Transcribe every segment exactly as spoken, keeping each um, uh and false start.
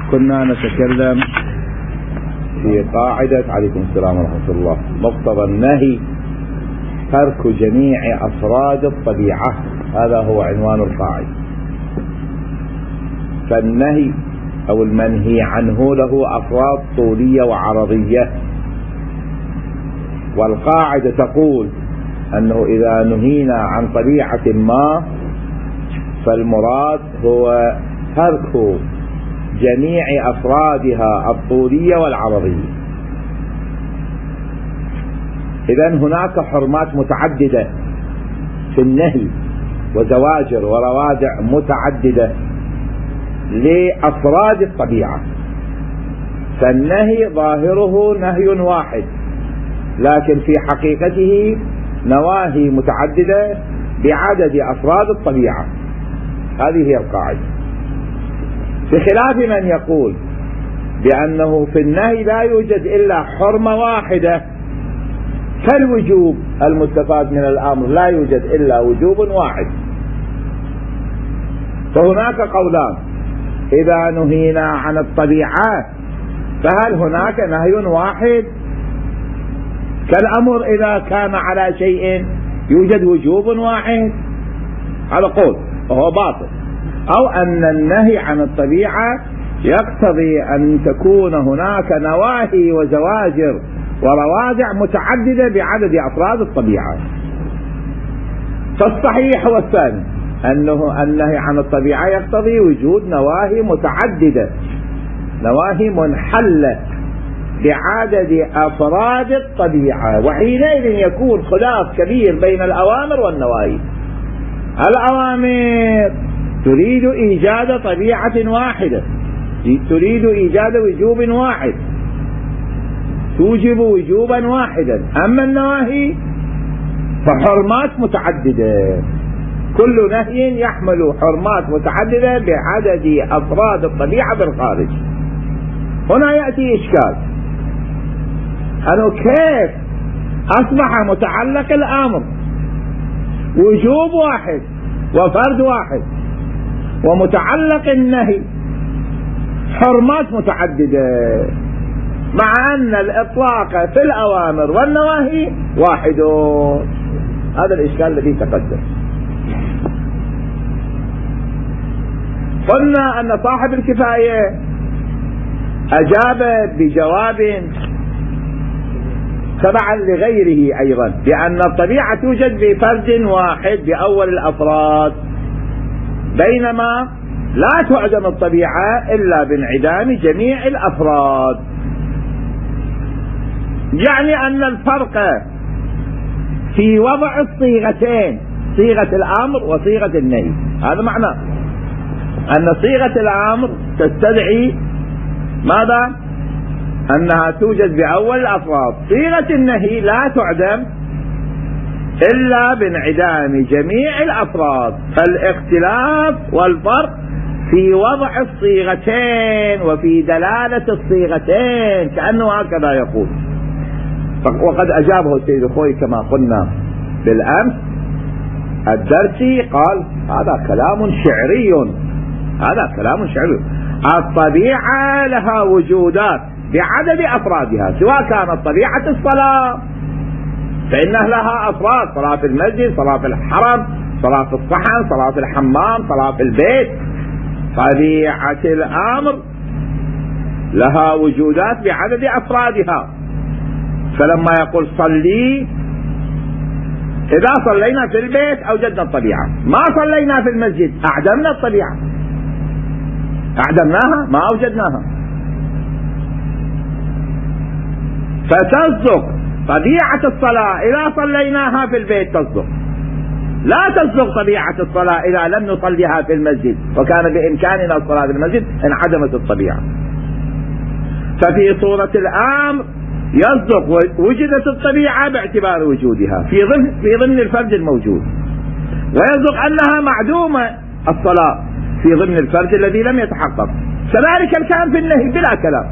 كنا نتكلم في قاعدة عليكم السلام ورحمة الله مقتضى النهي ترك جميع أفراد الطبيعة، هذا هو عنوان القاعدة. فالنهي أو المنهي عنه له أفراد طولية وعرضية، والقاعدة تقول أنه إذا نهينا عن طبيعة ما فالمراد هو ترك جميع أفرادها الطولية والعرضية. إذن هناك حرمات متعددة في النهي وزواجر وروادع متعددة لأفراد الطبيعة، فالنهي ظاهره نهي واحد لكن في حقيقته نواهي متعددة بعدد أفراد الطبيعة. هذه هي القاعدة، بخلاف من يقول بأنه في النهي لا يوجد إلا حرمة واحدة كالوجوب المستفاد من الأمر، لا يوجد إلا وجوب واحد. فهناك قولان: إذا نهينا عن الطبيعة فهل هناك نهي واحد كالأمر إذا كان على شيء يوجد وجوب واحد؟ هذا قول وهو باطل. أو أن النهي عن الطبيعة يقتضي أن تكون هناك نواهي وزواجر وروادع متعددة بعدد أفراد الطبيعة. فالصحيح هو الثاني، أنه النهي عن الطبيعة يقتضي وجود نواهي متعددة، نواهي منحلة بعدد أفراد الطبيعة، وحينئذ يكون خلاف كبير بين الأوامر والنواهي. الأوامر تريد إيجاد طبيعة واحدة، تريد إيجاد وجوب واحد، توجب وجوبا واحدا. أما النواهي فحرمات متعددة، كل نهي يحمل حرمات متعددة بعدد أفراد الطبيعة بالخارج. هنا يأتي إشكال، أنه كيف أصبح متعلق الأمر وجوب واحد وفرد واحد، ومتعلق النهي حرمات متعددة، مع أن الإطلاق في الأوامر والنواهي واحد؟ هذا الإشكال الذي تقدم. قلنا أن صاحب الكفاية أجاب بجواب تبعا لغيره أيضا، بأن الطبيعة توجد بفرد واحد بأول الأفراد، بينما لا تعدم الطبيعة إلا بانعدام جميع الأفراد. يعني أن الفرق في وضع الصيغتين، صيغة الأمر وصيغة النهي، هذا معناه أن صيغة الأمر تستدعي ماذا؟ أنها توجد بأول الأفراد. صيغة النهي لا تعدم إلا بانعدام جميع الأفراد. فالاختلاف والفرق في وضع الصيغتين وفي دلالة الصيغتين، كأنه هكذا يقول. وقد أجابه السيد الخوي كما قلنا بالأمس الدرسي، قال هذا كلام شعري، هذا كلام شعري. الطبيعة لها وجودات بعدد أفرادها، سواء كانت طبيعة الصلاة فإنها لها أفراد: صلاة في المسجد، صلاة في الحرم، صلاة في الصحن، صلاة في الحمام، صلاة في البيت. طبيعة الأمر لها وجودات بعدد أفرادها. فلما يقول صلي، إذا صلينا في البيت أوجدنا الطبيعة، ما صلينا في المسجد أعدمنا الطبيعة، أعدمناها ما أوجدناها. فتصدق طبيعة الصلاة إذا صليناها في البيت تصدق، لا تصدق طبيعة الصلاة إذا لم نصليها في المسجد وكان بإمكاننا الصلاة في المسجد انعدمت الطبيعة. ففي صورة الأمر يصدق وجدت الطبيعة باعتبار وجودها في ضمن في ضمن الفرد الموجود، ويصدق أنها معدومة الصلاة في ضمن الفرد الذي لم يتحقق. كذلك الكلام في النهي بلا كلام.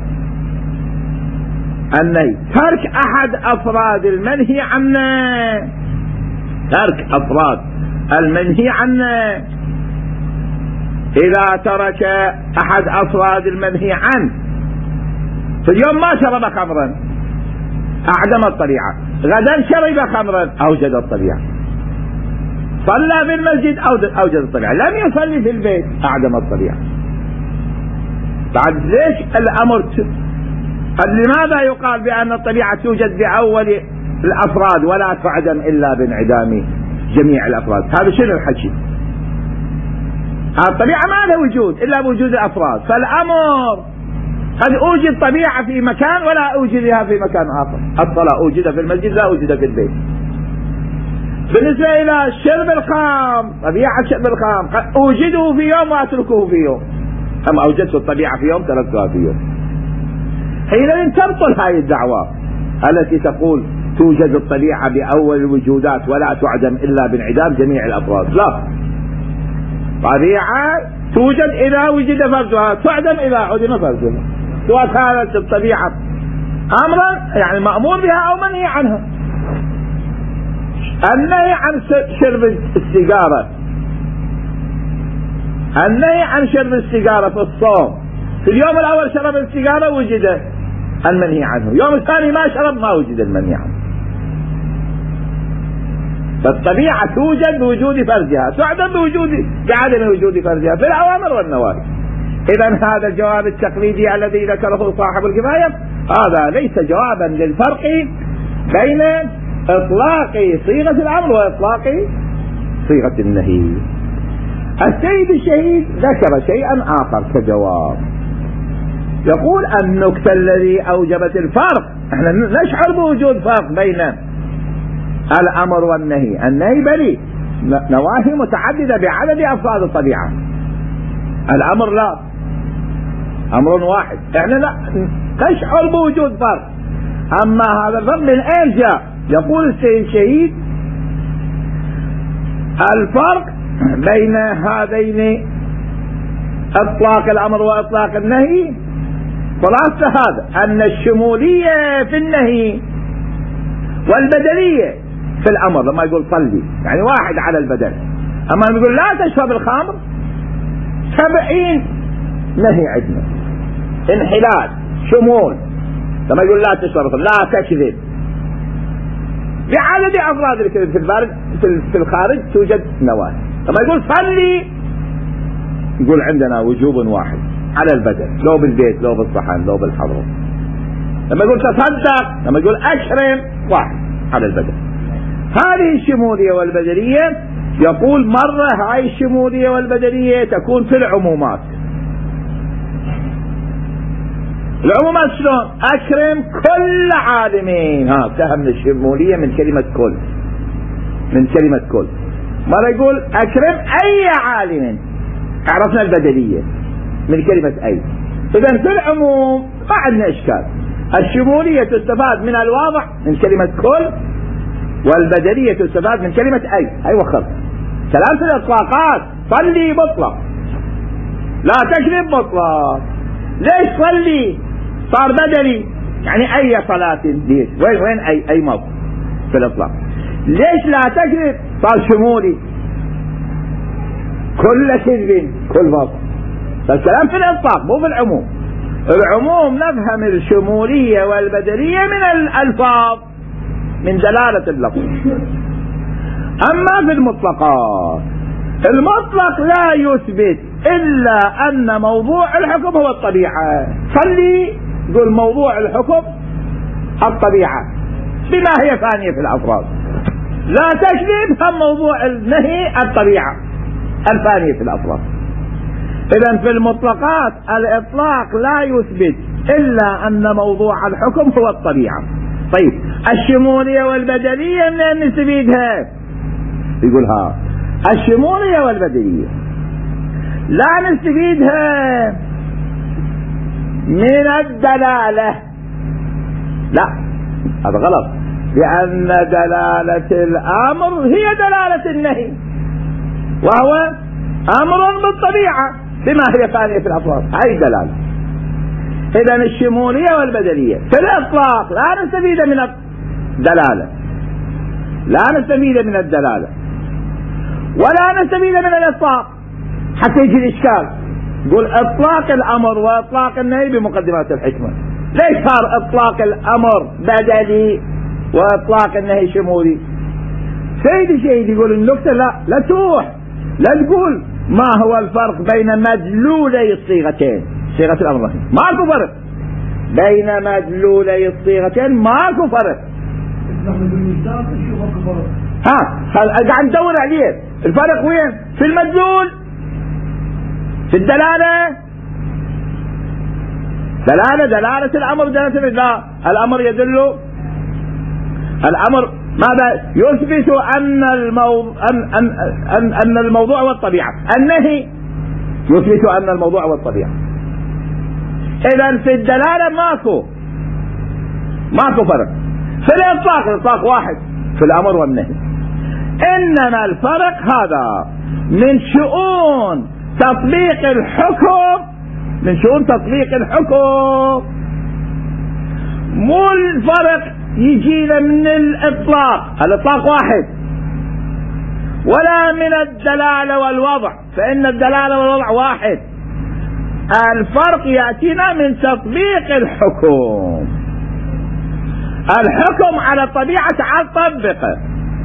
النهي ترك أحد أفراد المنهي عنه، ترك أفراد المنهي عنه إذا ترك أحد أفراد المنهي عنه في اليوم ما شرب خمرا أعدم الطبيعة، غدا شرب خمرا أوجد الطبيعة، صلى في المسجد أوجد الطبيعة، لم يصلي في البيت أعدم الطبيعة. بعد ليش الأمر ت... لماذا يقال بأن الطبيعة توجد بأول الأفراد ولا تعدم إلا بانعدام جميع الأفراد؟ هذا شنو الحكي؟ الطبيعة ما لها وجود إلا بوجود الأفراد، فالأمر قد أوجد طبيعة في مكان ولا أوجدها في مكان آخر. الصلاة أوجد في المسجد لا أوجد في البيت. بالنسبة إلى شرب الخمر، طبيعة شرب الخمر قد أوجده في يوم وأتركه في يوم، أما أوجدت الطبيعة في يوم تركتها في يوم. حينئذ تبطل هذه الدعوة التي تقول توجد الطبيعة بأول الوجودات ولا تعدم إلا بانعدام جميع الأفراد. لا، طبيعة توجد إذا وجد فردها، تعدم إذا عدم فردها، سواء كانت الطبيعة أمرا يعني مأمور بها أو منهي عنها. النهي عن شرب السيجارة، النهي عن شرب السيجارة في الصوم، في اليوم الأول شرب السيجارة وجد المنهي عنه، اليوم الثاني ما شرب ما وجد المنهي عنه. فالطبيعة توجد بوجود فردها، تعدم بوجود بعدم وجود فردها في الأوامر والنواهي. إذن هذا الجواب التقليدي الذي ذكره صاحب الكفاية هذا ليس جوابا للفرق بين إطلاق صيغة الأمر وإطلاق صيغة النهي. السيد الشهيد ذكر شيئا آخر كجواب، يقول النكتة الذي أوجبت الفرق، احنا نشعر بوجود فرق بين الأمر والنهي. النهي بلي نواهي متعددة بعدد أفراد الطبيعة، الأمر لا، أمر واحد، احنا لا نشعر بوجود فرق. أما هذا الفرق من أين جاء؟ يقول السيد الشهيد الفرق بين هذين إطلاق الأمر وإطلاق النهي خلاصة هذا أن الشمولية في النهي والبدلية في الأمر. لما يقول صلي يعني واحد على البدل، أما يقول لا تشرب الخمر سبعين نهي عندنا، انحلال شمول. لما يقول لا تشرب الخمر لا تكذب بعدد أفراد الكذب في البارد في الخارج توجد نواهي. لما يقول صلي يقول عندنا وجوب واحد على البدن، لو بالبيت لو بالصحن لو بالحضر. لما يقول تصدق، لما يقول أكرم واحد على البدن. هذه الشمولية والبدنية يقول مرة هاي الشمولية والبدنية تكون في العمومات. العمومات شلون؟ أكرم كل عالمين، ها فهم الشمولية من كلمة كل، من كلمة كل. مرة يقول أكرم أي عالم، عرفنا البدنية من كلمة أي. إذن في العموم ما عندنا إشكال، الشمولية تستفاد من الواضح من كلمة كل، والبدنية تستفاد من كلمة أي. أي وخر ثلاث الإطلاقات، صلي مطلق، لا تكذب مطلق. ليش صلي صار بدني؟ يعني أي صلاة ليش؟ وين وين أي أي مطلق في الإطلاق. ليش لا تكذب صار شمولي، كل كذب كل باطل. فالكلام في الإطلاق مو في العموم. العموم نفهم الشمولية والبدنية من الألفاظ من دلالة اللفظ. أما في المطلقات، المطلق لا يثبت إلا أن موضوع الحكم هو الطبيعة. خلي يقول موضوع الحكم الطبيعة بما هي ثانية في الأفراد. لا تكذب هم موضوع النهي الطبيعة الثانية في الأفراد. إذن في المطلقات الإطلاق لا يثبت إلا أن موضوع الحكم هو الطبيعة. طيب الشمولية والبدنية من نستفيدها؟ يقول ها الشمولية والبدنية لا نستفيدها من الدلالة، لا هذا غلط، لأن دلالة الأمر هي دلالة النهي، وهو أمر بالطبيعة بما هي ثانية في الأفراد. هاي دلالة. إذن الشمولية والبدنية في الإطلاق لا نستفيد من الدلالة، لا نستفيد من الدلالة ولا نستفيد من الإطلاق. حتى يجي الإشكال. يقول إطلاق الأمر وإطلاق النهي بمقدمات الحكمة، ليش صار إطلاق الأمر بدلي وإطلاق النهي شمولي؟ سيدي سيدي يقول النكتة لا لا تروح، لا تقول ما هو الفرق بين مدلولي الصيغتين، صيغة الأمر والنهي ماكو فرق بين مدلولي الصيغتين، ماكو فرق. ها قاعد ندور عليه الفرق وين؟ في المدلول، في الدلالة، دلالة دلالة الأمر دلالة لا الأمر يدل، الأمر ماذا يثبت أن الموضوع أن أن أن, أن الموضوع والطبيعة، النهي يثبت أن الموضوع والطبيعة. إذا في الدلالة ماكو ماكو فرق، في الإطلاق الإطلاق واحد في الأمر والنهي، إنما الفرق هذا من شؤون تطبيق الحكم، من شؤون تطبيق الحكم، مو الفرق يجينا من الإطلاق، الإطلاق واحد، ولا من الدلالة والوضع، فإن الدلالة والوضع واحد. الفرق يأتينا من تطبيق الحكم، الحكم على الطبيعة تعال طبقه،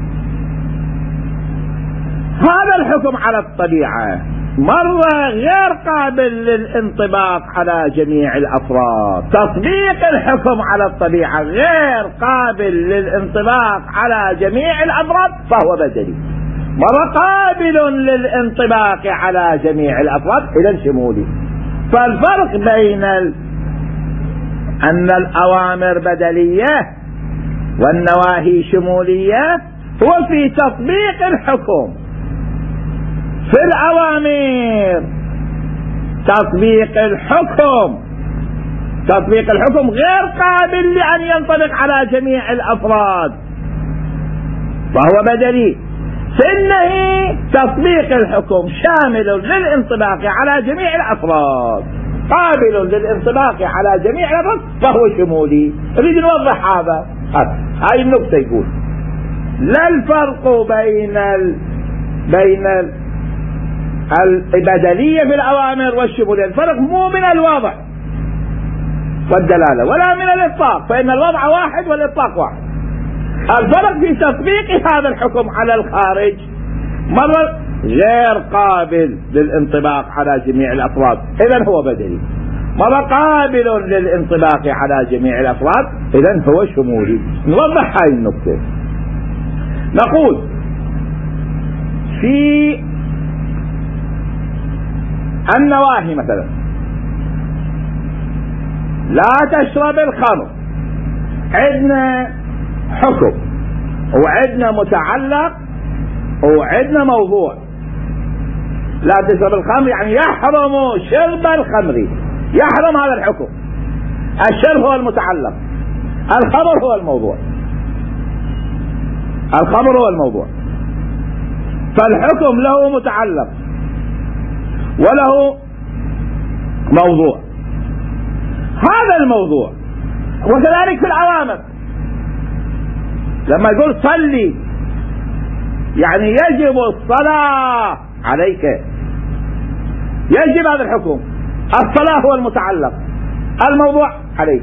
هذا الحكم على الطبيعة مرة غير قابل للانطباق على جميع الأفراد، تطبيق الحكم على الطبيعة غير قابل للانطباق على جميع الأفراد فهو بدلي، مرة قابل للانطباق على جميع الأفراد إذا شمولي. فالفرق بين ال... أن الأوامر بدلية والنواهي شمولية هو في تطبيق الحكم. في الأوامر تطبيق الحكم، تطبيق الحكم غير قابل لأن ينطبق على جميع الأفراد فهو بدلي. في النهي تطبيق الحكم شامل للانطباق على جميع الأفراد، قابل للانطباق على جميع الأفراد فهو شمولي. نريد نوضح هذا، هاي النقطة. يقول لا الفرق بين ال... بين ال... البدلية في الأوامر والشمولية، الفرق مو من الوضع والدلالة ولا من الإطلاق، فإن الوضع واحد والإطلاق واحد. الفرق في تطبيق هذا الحكم على الخارج، مرة غير قابل للانطباق على جميع الأفراد إذن هو بدلي، مرة قابل للانطباق على جميع الأفراد إذن هو شمولي. نوضح هاي النقطة. نقول في النواهي مثلا لا تشرب الخمر، عندنا حكم وعندنا متعلق وعندنا موضوع. لا تشرب الخمر يعني يحرم شرب الخمر، يحرم هذا الحكم، الشرب هو المتعلق، الخمر هو الموضوع، الخمر هو الموضوع. فالحكم له متعلق وله موضوع، هذا الموضوع. وكذلك في الأوامر لما يقول صلي يعني يجب الصلاة عليك، يجب هذا الحكم، الصلاة هو المتعلق، الموضوع عليك.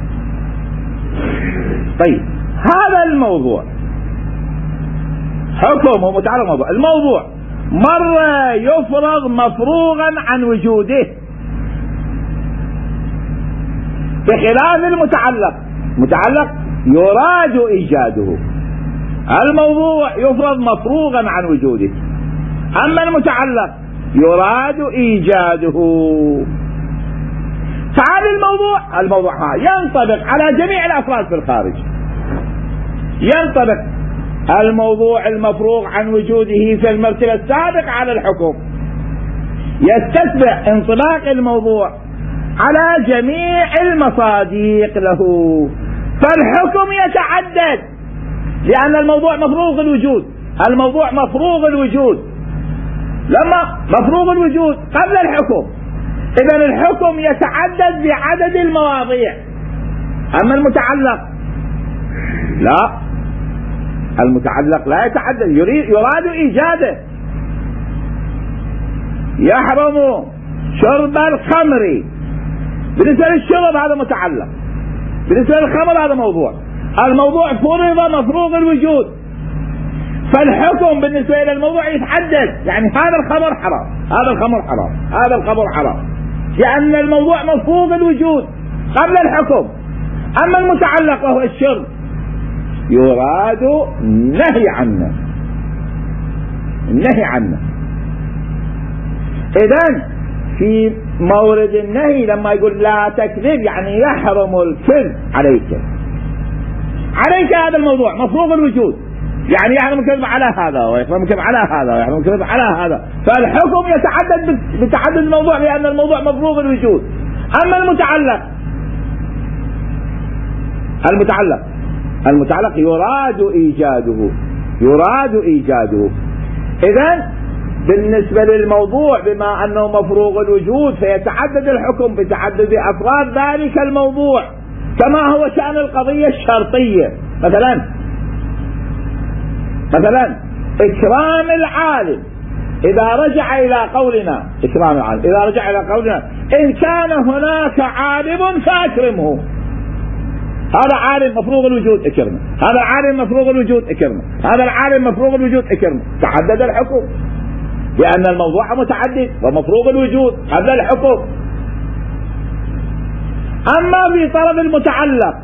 طيب هذا الموضوع حكم ومتعلق موضوع، الموضوع مرة يفرغ مفروغا عن وجوده بخلاف المتعلق، متعلق يراد إيجاده، الموضوع يفرض مفروغا عن وجوده، أما المتعلق يراد إيجاده. تعال الموضوع، الموضوع ها ينطبق على جميع الأفراد في الخارج، ينطبق الموضوع المفروغ عن وجوده في المرتبة السابقة على الحكم، يستتبع انطباق الموضوع على جميع المصادق له، فالحكم يتعدد لأن الموضوع مفروغ الوجود، الموضوع مفروغ الوجود، لما مفروغ الوجود قبل الحكم، إذن الحكم يتعدد بعدد المواضيع. أما المتعلق لا، المتعلق لا يتعدد، يريد يراد إيجاده، يحرم شرب الخمر. بالنسبة للشرب هذا متعلق، بالنسبة للخمر هذا موضوع. الموضوع فرض مفروغ الوجود، فالحكم بالنسبة إلى الموضوع يتحدد. يعني هذا الخمر حرام، هذا الخمر حرام، هذا الخمر حرام، لأن الموضوع مفروغ الوجود قبل الحكم. أما المتعلق وهو الشرب يراد النهي عنه، النهي عنه. إذن في مورد النهي لما يقول لا تكذب يعني يحرم الكذب عليك، عليك هذا الموضوع مفروغ الوجود، يعني يحرم الكذب على هذا ويحرم الكذب على هذا ويحرم الكذب على هذا، فالحكم يتعدد بتعدد الموضوع لأن الموضوع مفروغ الوجود. أما المتعلق المتعلق المتعلق يراد إيجاده، يراد إيجاده. إذن بالنسبة للموضوع بما أنه مفروغ الوجود فيتعدد الحكم بتعدد أفراد ذلك الموضوع، كما هو شأن القضية الشرطية. مثلا مثلا إكرام العالم، إذا رجع إلى قولنا إكرام العالم إذا رجع إلى قولنا إن كان هناك عالم فأكرمه، هذا عالم مفروغ الوجود اكرمه، هذا العالم مفروغ الوجود اكرمه، هذا العالم مفروغ الوجود اكرمه، تعدد الحكم لأن الموضوع متعدد ومفروغ الوجود قبل الحكم. أما في طلب المتعلق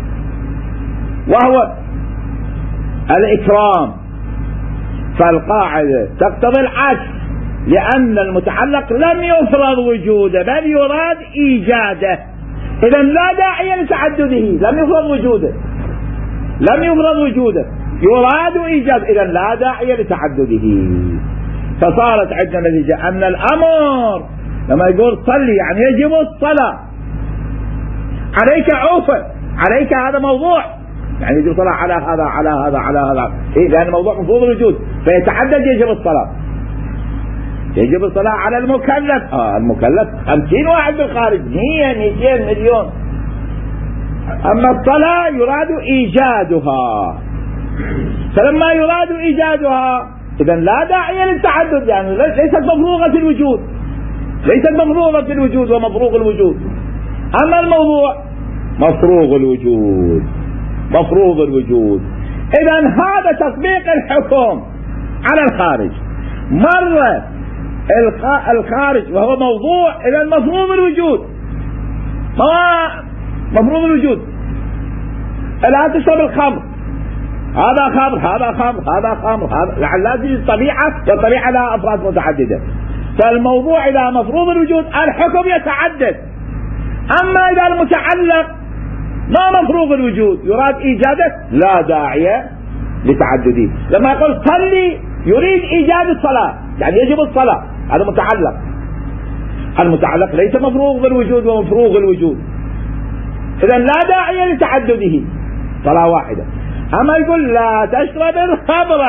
وهو الإكرام فالقاعدة تقتضي العكس، لأن المتعلق لم يفرض وجوده بل يراد إيجاده، إذن لا داعي لتعدده، لم يفرض وجوده لم يفرض وجوده يراد إيجاد، إذن لا داعي لتعدده. فصارت عندنا نتيجة أن الأمر لما يقول صلي يعني يجب الصلاة، عليك عوفة، عليك هذا موضوع يعني يجب الصلاة على هذا على هذا على هذا، إيه؟ لأن الموضوع مفروض الوجود فيتعدد يجب الصلاة. يجب الصلاة على المكلف، آه المكلف خمسين واحد بالخارج، مية مئتين مليون. أما الصلاة يراد إيجادها، فلما يراد إيجادها إذن لا داعي للتعدد، يعني ليست مفروغة الوجود، ليست مفروغة الوجود ومفروغ الوجود. أما الموضوع مفروغ الوجود، مفروغ الوجود. إذن هذا تطبيق الحكم على الخارج. مرة الخارج وهو موضوع إذا مفروض الوجود، ما مفروض الوجود. لا تشرب الخمر، هذا خمر هذا خمر هذا خمر هذا، يعني لازم الطبيعة، والطبيعة لها أفراد متعددة، فالموضوع إذا مفروض الوجود الحكم يتعدد. أما إذا المتعلق ما مفروض الوجود يراد إيجاده لا داعي لتعدده. لما يقول صلي يريد إيجاد الصلاة يعني يجب الصلاة، هذا متعلق. المتعلق ليس مفروغ بالوجود ومفروغ الوجود، إذا لا داعي لتعدده، صلاة واحدة. أما يقول لا تشرب الخمر،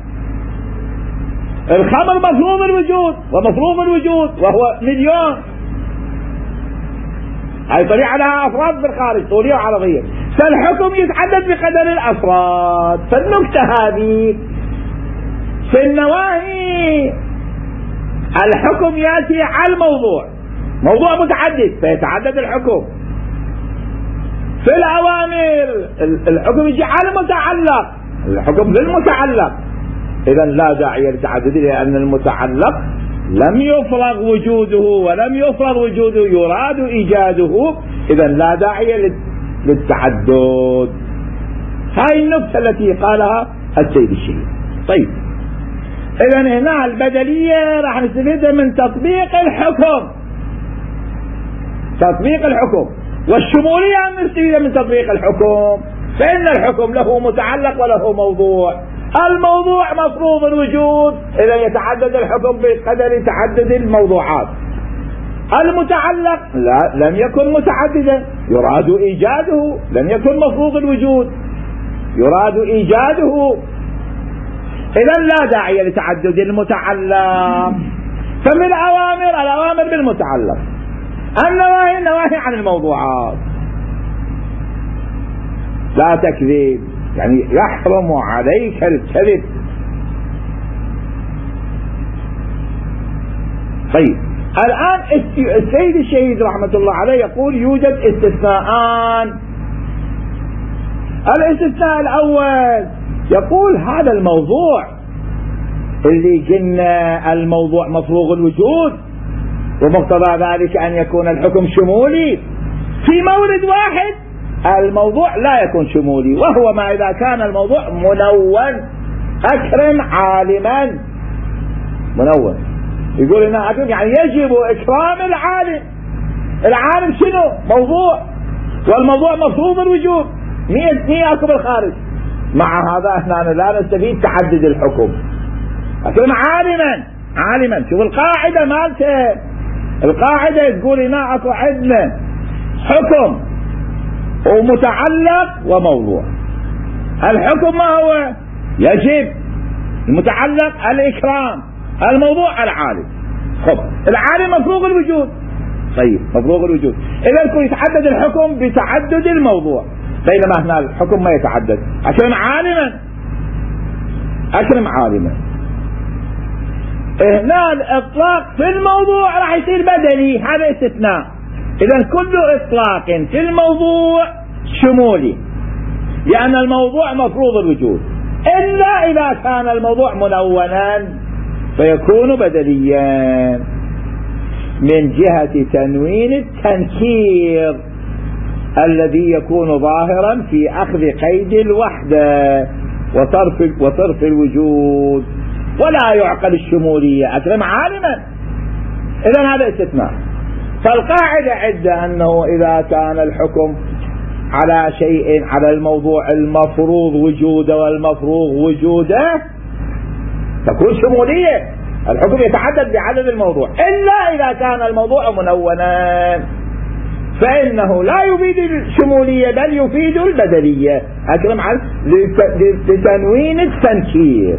الخمر مفروغ الوجود ومفروغ الوجود وهو مليون، هاي طريقة لها أفراد في الخارج طولية وعرضية، فالحكم يتعدد بقدر الأفراد. فالنكتة هذه في النواهي الحكم يأتي على الموضوع، موضوع متعدد فيتعدد الحكم. في الأوامر الحكم يجي على المتعلق، الحكم للمتعلق، إذا لا داعي للتعدد لأن المتعلق لم يفرغ وجوده ولم يفرغ وجوده يراد إيجاده، إذا لا داعي للتعدد. هاي النكتة التي قالها السيد الشيخ. طيب إذا هنا البدلية راح نستفيد من تطبيق الحكم، تطبيق الحكم، والشمولية نستفيد من تطبيق الحكم، فإن الحكم له متعلق وله موضوع. الموضوع مفروض الوجود، إذا يتعدد الحكم بقدر تعدد الموضوعات. المتعلق لا لم يكن متعددا يراد إيجاده، لم يكن مفروض الوجود يراد إيجاده، إذا لا داعي لتعدد المتعلق. فمن الأوامر الأوامر بالمتعلق، النواهي النواهي عن الموضوعات. لا تكذب يعني يحرم عليك الكذب. طيب الآن السيد الشهيد رحمة الله عليه يقول يوجد استثناءان. الاستثناء الأول يقول هذا الموضوع اللي قلنا الموضوع مفروغ الوجود ومقتضى ذلك أن يكون الحكم شمولي، في مورد واحد الموضوع لا يكون شمولي، وهو ما إذا كان الموضوع منون. أكرم عالما منون، يقول لنا أكرم يعني يجب إكرام العالم. العالم شنو؟ موضوع، والموضوع مفروض الوجود، مية مية أكو بالخارج. مع هذا احنا لا نستفيد تعدد الحكم. أكرم عالما عالما. شوف القاعدة مالته، القاعدة تقول لنا أكو عندنا حكم ومتعلق وموضوع. الحكم ما هو؟ يجب. المتعلق الإكرام، الموضوع العالم. خب العالم مفروغ الوجود. طيب مفروغ الوجود، إذا يكون يتعدد الحكم بتعدد الموضوع، بينما هنا الحكم ما يتعدد. أكرم عالما، أكرم عالما. هنا الإطلاق في الموضوع راح يصير بدلي، هذا استثناء. إذا كل إطلاق في الموضوع شمولي، لأن الموضوع مفروض الوجود، إلا إذا كان الموضوع منونا فيكون بدليا من جهة تنوين التنكير الذي يكون ظاهرا في أخذ قيد الوحدة وصرف وصرف الوجود، ولا يعقل الشمولية. أكرم عالما، إذن هذا استثناء. فالقاعدة عدة أنه إذا كان الحكم على شيء، على الموضوع المفروض وجوده والمفروض وجوده، تكون شمولية. الحكم يتعدد بعدد الموضوع، إلا إذا كان الموضوع منونا فإنه لا يفيد الشمولية بل يفيد البدلية. أكرم على لتنوين التنكير.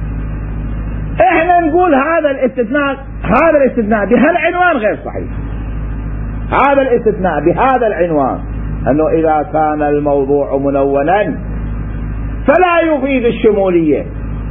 احنا نقول هذا الاستثناء، هذا الاستثناء بهالعنوان غير صحيح. هذا الاستثناء بهذا العنوان أنه إذا كان الموضوع منونا فلا يفيد الشمولية،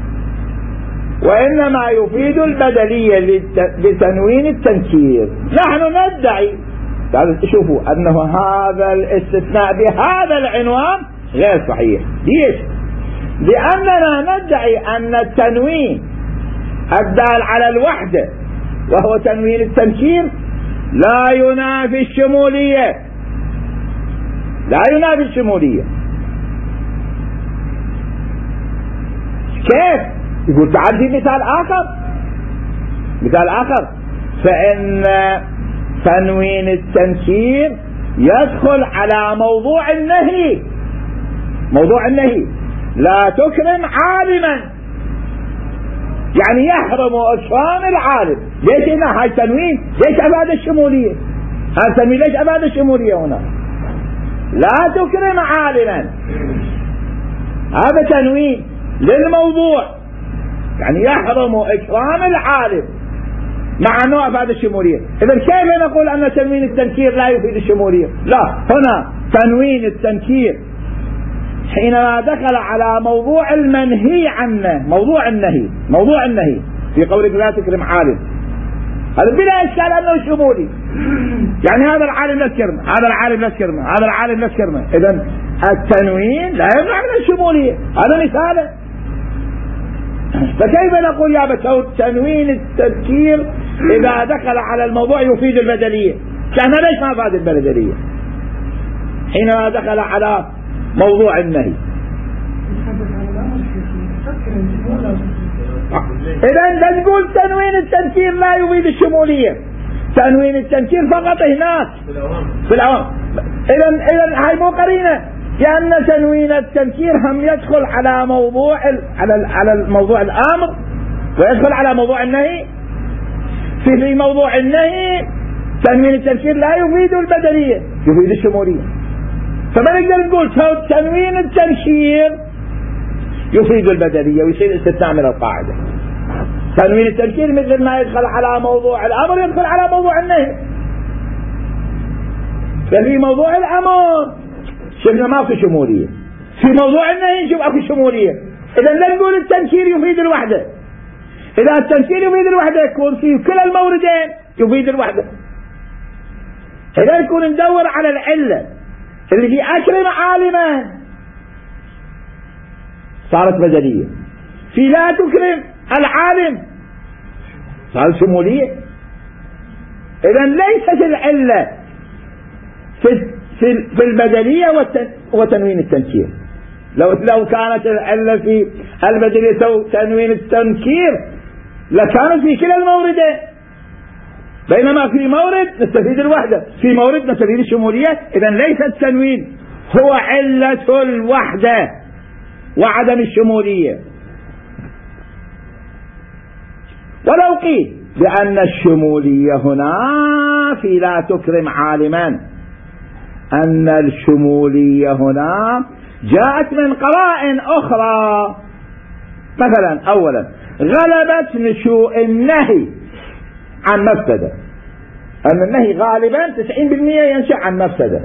وإنما يفيد البدلية لتنوين التنكير. نحن ندعي، شوفوا، أنه هذا الاستثناء بهذا العنوان غير صحيح. ليش؟ لأننا ندعي أن التنوين الدال على الوحدة وهو تنوين التنكير لا ينافي الشمولية، لا ينافي الشمولية. كيف؟ يقول تعال في مثال آخر، مثال آخر فإن تنوين التنكير يدخل على موضوع النهي. موضوع النهي لا تكرم عالما، يعني يحرم إكرام العالم. ليش هنا هاي تنوين؟ ليش أبعد الشمولية؟ هاي تنوين ليش أبعد الشمولية هنا؟ لا تكرم عالما، هذا تنوين للموضوع، يعني يحرم إكرام العالم مع أنه أفاد الشمولية. إذن كيف نقول أن تنوين التنكير لا يفيد الشمولية؟ لا، هنا تنوين التنكير حينما دخل على موضوع المنهي عنه، موضوع النهي، موضوع النهي في قولك لا تكرم عالم، هذا بلا إشكال أنه شمولي. يعني هذا العالم لا تكرمه، هذا العالم لا تكرمه، هذا العالم لا تكرمه. إذن التنوين لا يمنع من الشمولية، هذا مثاله. فكيف نقول يا بتو تنوين التذكير إذا دخل على الموضوع يفيد البدلية؟ كان ليش ما فاد البدلية حينما دخل على موضوع النهي؟ إذن لا تقول تنوين التذكير لا يفيد الشمولية، تنوين التذكير فقط هناك في العوام. إذن إذن هاي مو قرينة، لأن تنوين التنكير هم يدخل على موضوع على على الموضوع الأمر ويدخل على موضوع النهي. في موضوع النهي تنوين التنكير لا يفيد البدلية، يفيد الشمولية. فما نقدر نقول تنوين التنكير يفيد البدلية ويصير استثناء من القاعدة. تنوين التنكير مثل ما يدخل على موضوع الأمر يدخل على موضوع النهي. ففي موضوع الأمر شفنا ما في شمولية، في موضوع النهي نشوف اكو شمولية. اذا لا نقول التنكير يفيد الوحدة، إذا التنكير يفيد الوحدة يكون في كلا الموردين يفيد الوحدة. إذا يكون ندور على العلة اللي في أكرم عالما صارت بدلية، في لا تكرم العالم صارت شمولية. إذا ليست العلة في في البدلية وتنوين التنكير. لو لو كانت العلة في البدلية وتنوين التنكير لكانت في كلا الموردين، بينما في مورد نستفيد الوحدة، في مورد نستفيد الشمولية. إذا ليس التنوين هو علة الوحدة وعدم الشمولية. ولو قيل بأن الشمولية هنا في لا تكرم عالما، أن الشمولية هنا جاءت من قرائن أخرى. مثلا أولا غلبت نشوء النهي عن مفسدة، أن النهي غالبا تسعين بالمئة ينشأ عن مفسدة،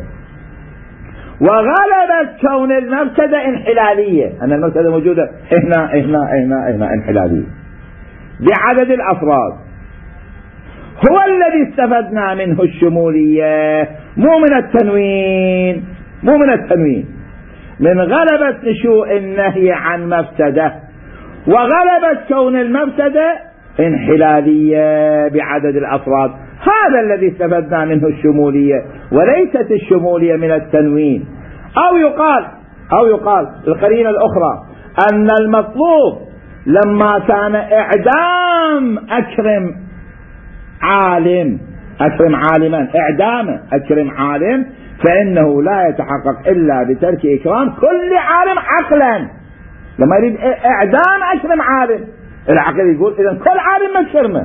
وغلبت كون المفسدة انحلالية، أن المفسدة موجودة هنا هنا هنا هنا انحلالية بعدد الأفراد. هو الذي استفدنا منه الشمولية، مو من التنوين، مو من التنوين، من غلبة نشوء النهي عن مفسدة، وغلبت كون المفسدة انحلالية بعدد الأفراد. هذا الذي استفدنا منه الشمولية، وليست الشمولية من التنوين. أو يقال أو يقال القرينة الأخرى أن المطلوب لما كان إعدام أكرم عالم، أكرم عالما إعدام أكرم عالم، فإنه لا يتحقق إلا بترك إكرام كل عالم عقلا. لما يريد إعدام أكرم عالم، العقل يقول إذن كل عالم مكرمه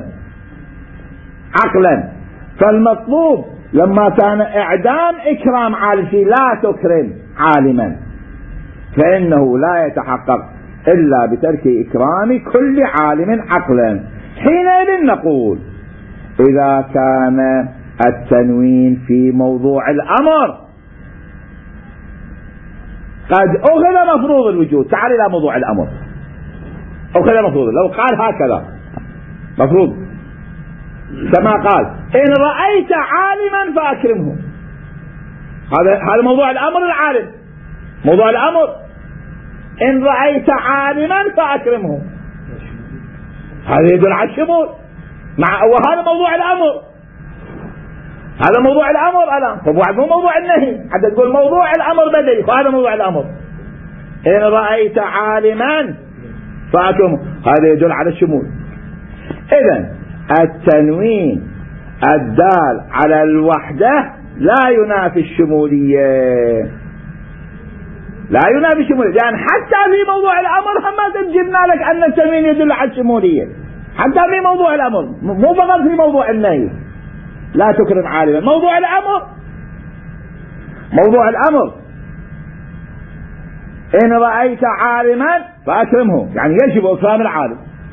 عقلا. فالمطلوب لما كان إعدام إكرام عالم في لا تكرم عالما، فإنه لا يتحقق إلا بترك إكرام كل عالم عقلا. حينئذ نقول إذا كان التنوين في موضوع الأمر قد أخذ مفروض الوجود. تعال إلى موضوع الأمر، أخذ مفروض. لو قال هكذا مفروض كما قال إن رأيت عالما فأكرمه، هذا هذا موضوع الأمر. العالم موضوع الأمر، إن رأيت عالما فأكرمه، هذا يدل على الشمول. مع وهذا موضوع الأمر، هذا موضوع الأمر الآن. طب مو موضوع النهي، حتى تقول موضوع الأمر بدلي، وهذا موضوع الأمر. إن رأيت عالما فأكرمه، هذا يدل على الشمول. إذن التنوين الدال على الوحدة لا ينافي الشمولية، لا ينافي الشمولية، لأن حتى في موضوع الأمر ما تجدنا لك أن التنوين يدل على الشمولية، حتى في موضوع الأمر، مو فقط في موضوع النهي لا تكرم عالما. موضوع الأمر، موضوع الأمر إن رأيت عالما فأكرمه، يعني يجب إكرام العالم.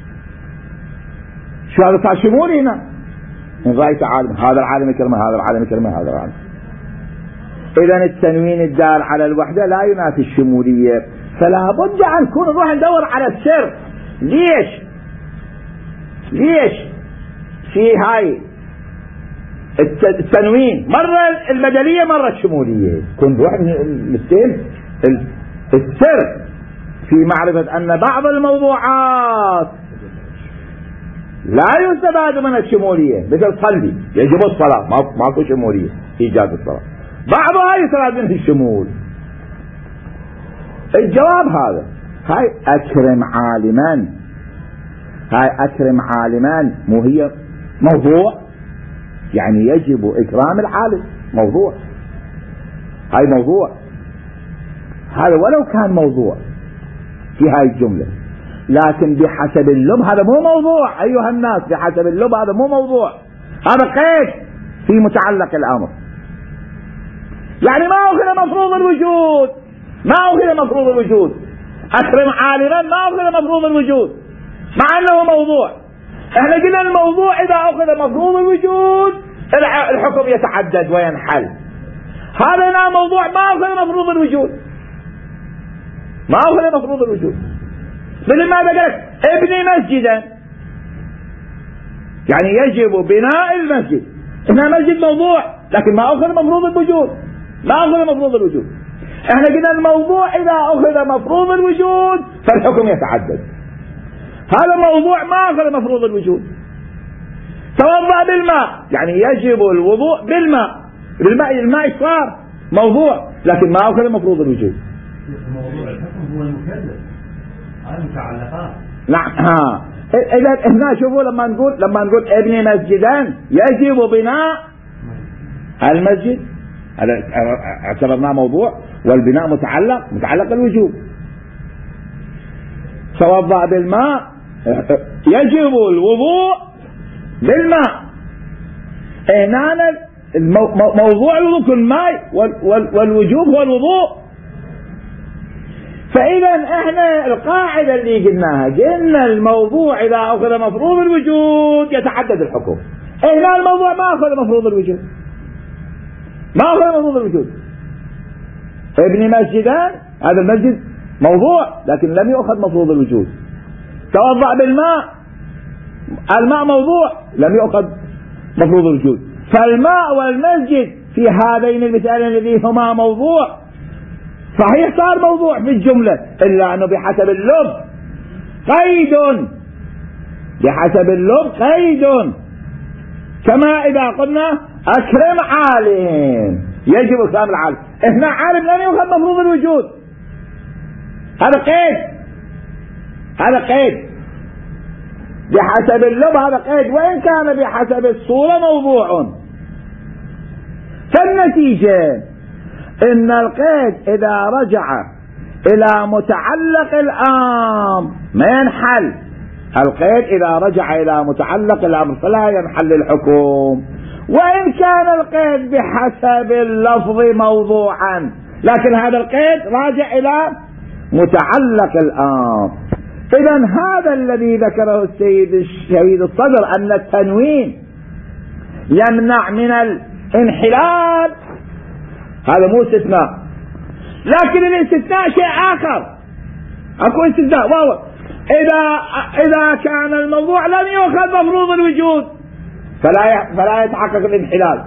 شو هذا صار شمولي هنا؟ إن رأيت عالما، هذا العالم يكرمه، هذا العالم يكرمه، هذا العالم. إذن التنوين الدال على الوحدة لا ينافي الشمولية. فلا بد أن نكون نروح ندور على السر. ليش؟ ليش في هاي التنوين مرة البدلية مرة الشمولية؟ كن نروح نستهم السر في معرفة أن بعض الموضوعات لا يستفاد من الشمولية، مثل صلي يجب الصلاة، ماكو شمولية إيجاب الصلاة، بعضها يستفاد منه الشمول. الجواب هذا. هاي أكرم عالما، هاي أكرم عالما مو هي موضوع، يعني يجب إكرام العالم، موضوع، هاي موضوع. هذا ولو كان موضوع في هاي الجملة، لكن بحسب اللب هذا مو موضوع أيها الناس، بحسب اللب هذا مو موضوع، هذا قيد في متعلق الأمر. يعني ما أخذ مفروض الوجود، ما أخذ مفروض الوجود. أكرم عالما ما أخذ مفروض الوجود مع أنه موضوع. احنا قلنا الموضوع إذا أخذ مفروض الوجود الحكم يتعدد وينحل. هذا هنا موضوع ما أخذ مفروض الوجود، ما أخذ مفروض الوجود. مثل ما قلت ابني مسجدا، يعني يجب بناء المسجد. هنا مسجد موضوع لكن ما أخذ مفروض الوجود، ما أخذ مفروض الوجود. احنا قلنا الموضوع إذا أخذ مفروض الوجود فالحكم يتعدد. هذا موضوع ما أخذ مفروض الوجود. توضأ بالماء يعني يجب الوضوء بالماء، بالماء الماء صار موضوع لكن ما أخذ مفروض الوجود. موضوع الحكم هو المكلف هذه متعلقات. نعم. ها إذا هنا شوفوا لما نقول لما نقول ابني مسجدان يجب بناء المسجد، هذا اعتبرناه موضوع، والبناء متعلق متعلق الوجوب. توضأ بالماء يجب الوضوء بالماء. هنا موضوع الوضوء كل ماء والوجوب هو الوضوء. فإذا احنا القاعدة اللي قلناها قلنا الموضوع إذا أخذ مفروض الوجود يتعدد الحكم. هنا الموضوع ما أخذ مفروض الوجود، ما أخذ مفروض الوجود. ابن مسجدان هذا المسجد موضوع لكن لم يأخذ مفروض الوجود. توضأ بالماء الماء موضوع لم يأخذ مفروض الوجود. فالماء والمسجد في هذين المثالين الذين هما موضوع صحيح صار موضوع في الجملة، إلا أنه بحسب اللب قيد، بحسب اللب قيد. كما إذا قلنا أكرم عالم يجب إكرام العالم، هنا عالم لم يأخذ مفروض الوجود، هذا قيد، هذا قيد بحسب اللب، هذا قيد وإن كان بحسب الصورة موضوع. فالنتيجة إن القيد إذا رجع إلى متعلق الأمر ما ينحل. القيد إذا رجع إلى متعلق الأمر فلا ينحل الحكم، وإن كان القيد بحسب اللفظ موضوعا لكن هذا القيد راجع إلى متعلق الأمر. إذن هذا الذي ذكره السيد الشهيد الصدر أن التنوين يمنع من الانحلال، هذا مو استثناء، لكن الاستثناء شيء آخر. أكو استثناء واو إذا إذا كان الموضوع لم يؤخذ مفروض الوجود فلا فلا يتحقق الانحلال.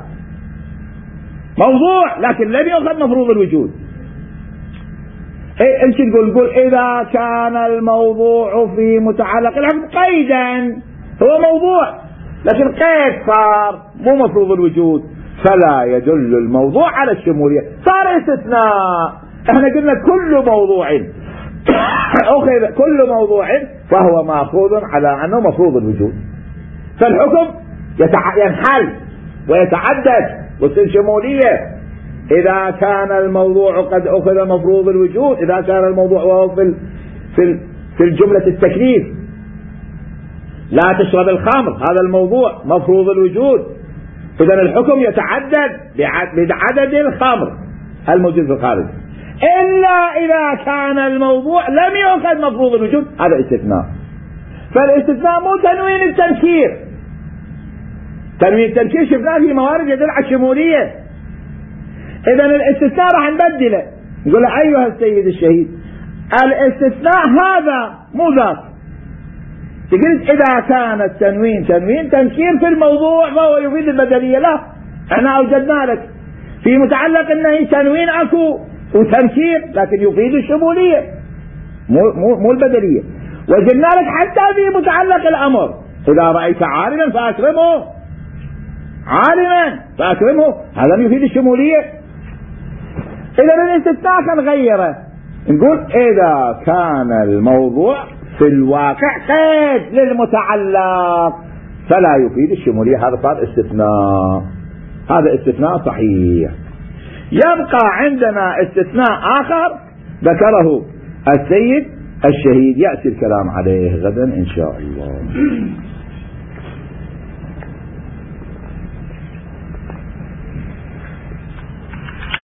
موضوع لكن لم يؤخذ مفروض الوجود. إيه انت تقول نقول إذا كان الموضوع في متعلق الحكم قيدا هو موضوع لكن قيد صار مو مفروض الوجود فلا يدل الموضوع على الشمولية، صار استثناء. احنا قلنا كل موضوع أخذ كل موضوع فهو مأخوذ على أنه مفروض الوجود، فالحكم ينحل ويتعدد وتصير شمولية إذا كان الموضوع قد أخذ مفروض الوجود، إذا كان الموضوع وهو في في في الجملة التكليف لا تشرب الخمر، هذا الموضوع مفروض الوجود، إذا الحكم يتعدد بعدد الخمر الموجود في الخارج، إلا إذا كان الموضوع لم يؤخذ مفروض الوجود، هذا استثناء. فالاستثناء مو تنوين التنكير، تنوين التنكير شفناه في موارد يدل على الشمولية. إذا الاستثناء راح نبدله نقول أيها السيد الشهيد الاستثناء هذا مو ذات، تقول إذا كان التنوين تنوين تنكير في الموضوع فهو يفيد البدلية، لا احنا أوجدنا لك في متعلق النهي تنوين أكو وتنكير لكن يفيد الشمولية مو, مو, مو البدلية. وجدنا لك حتى في متعلق الأمر إذا رأيت عالما فأكرمه، عالما فأكرمه، هذا يفيد الشمولية. إذا الاستثناء كان غيره نقول إذا كان الموضوع في الواقع قيد للمتعلق فلا يفيد الشمولية، هذا صار استثناء، هذا استثناء صحيح. يبقى عندنا استثناء آخر ذكره السيد الشهيد يأتي الكلام عليه غدا إن شاء الله.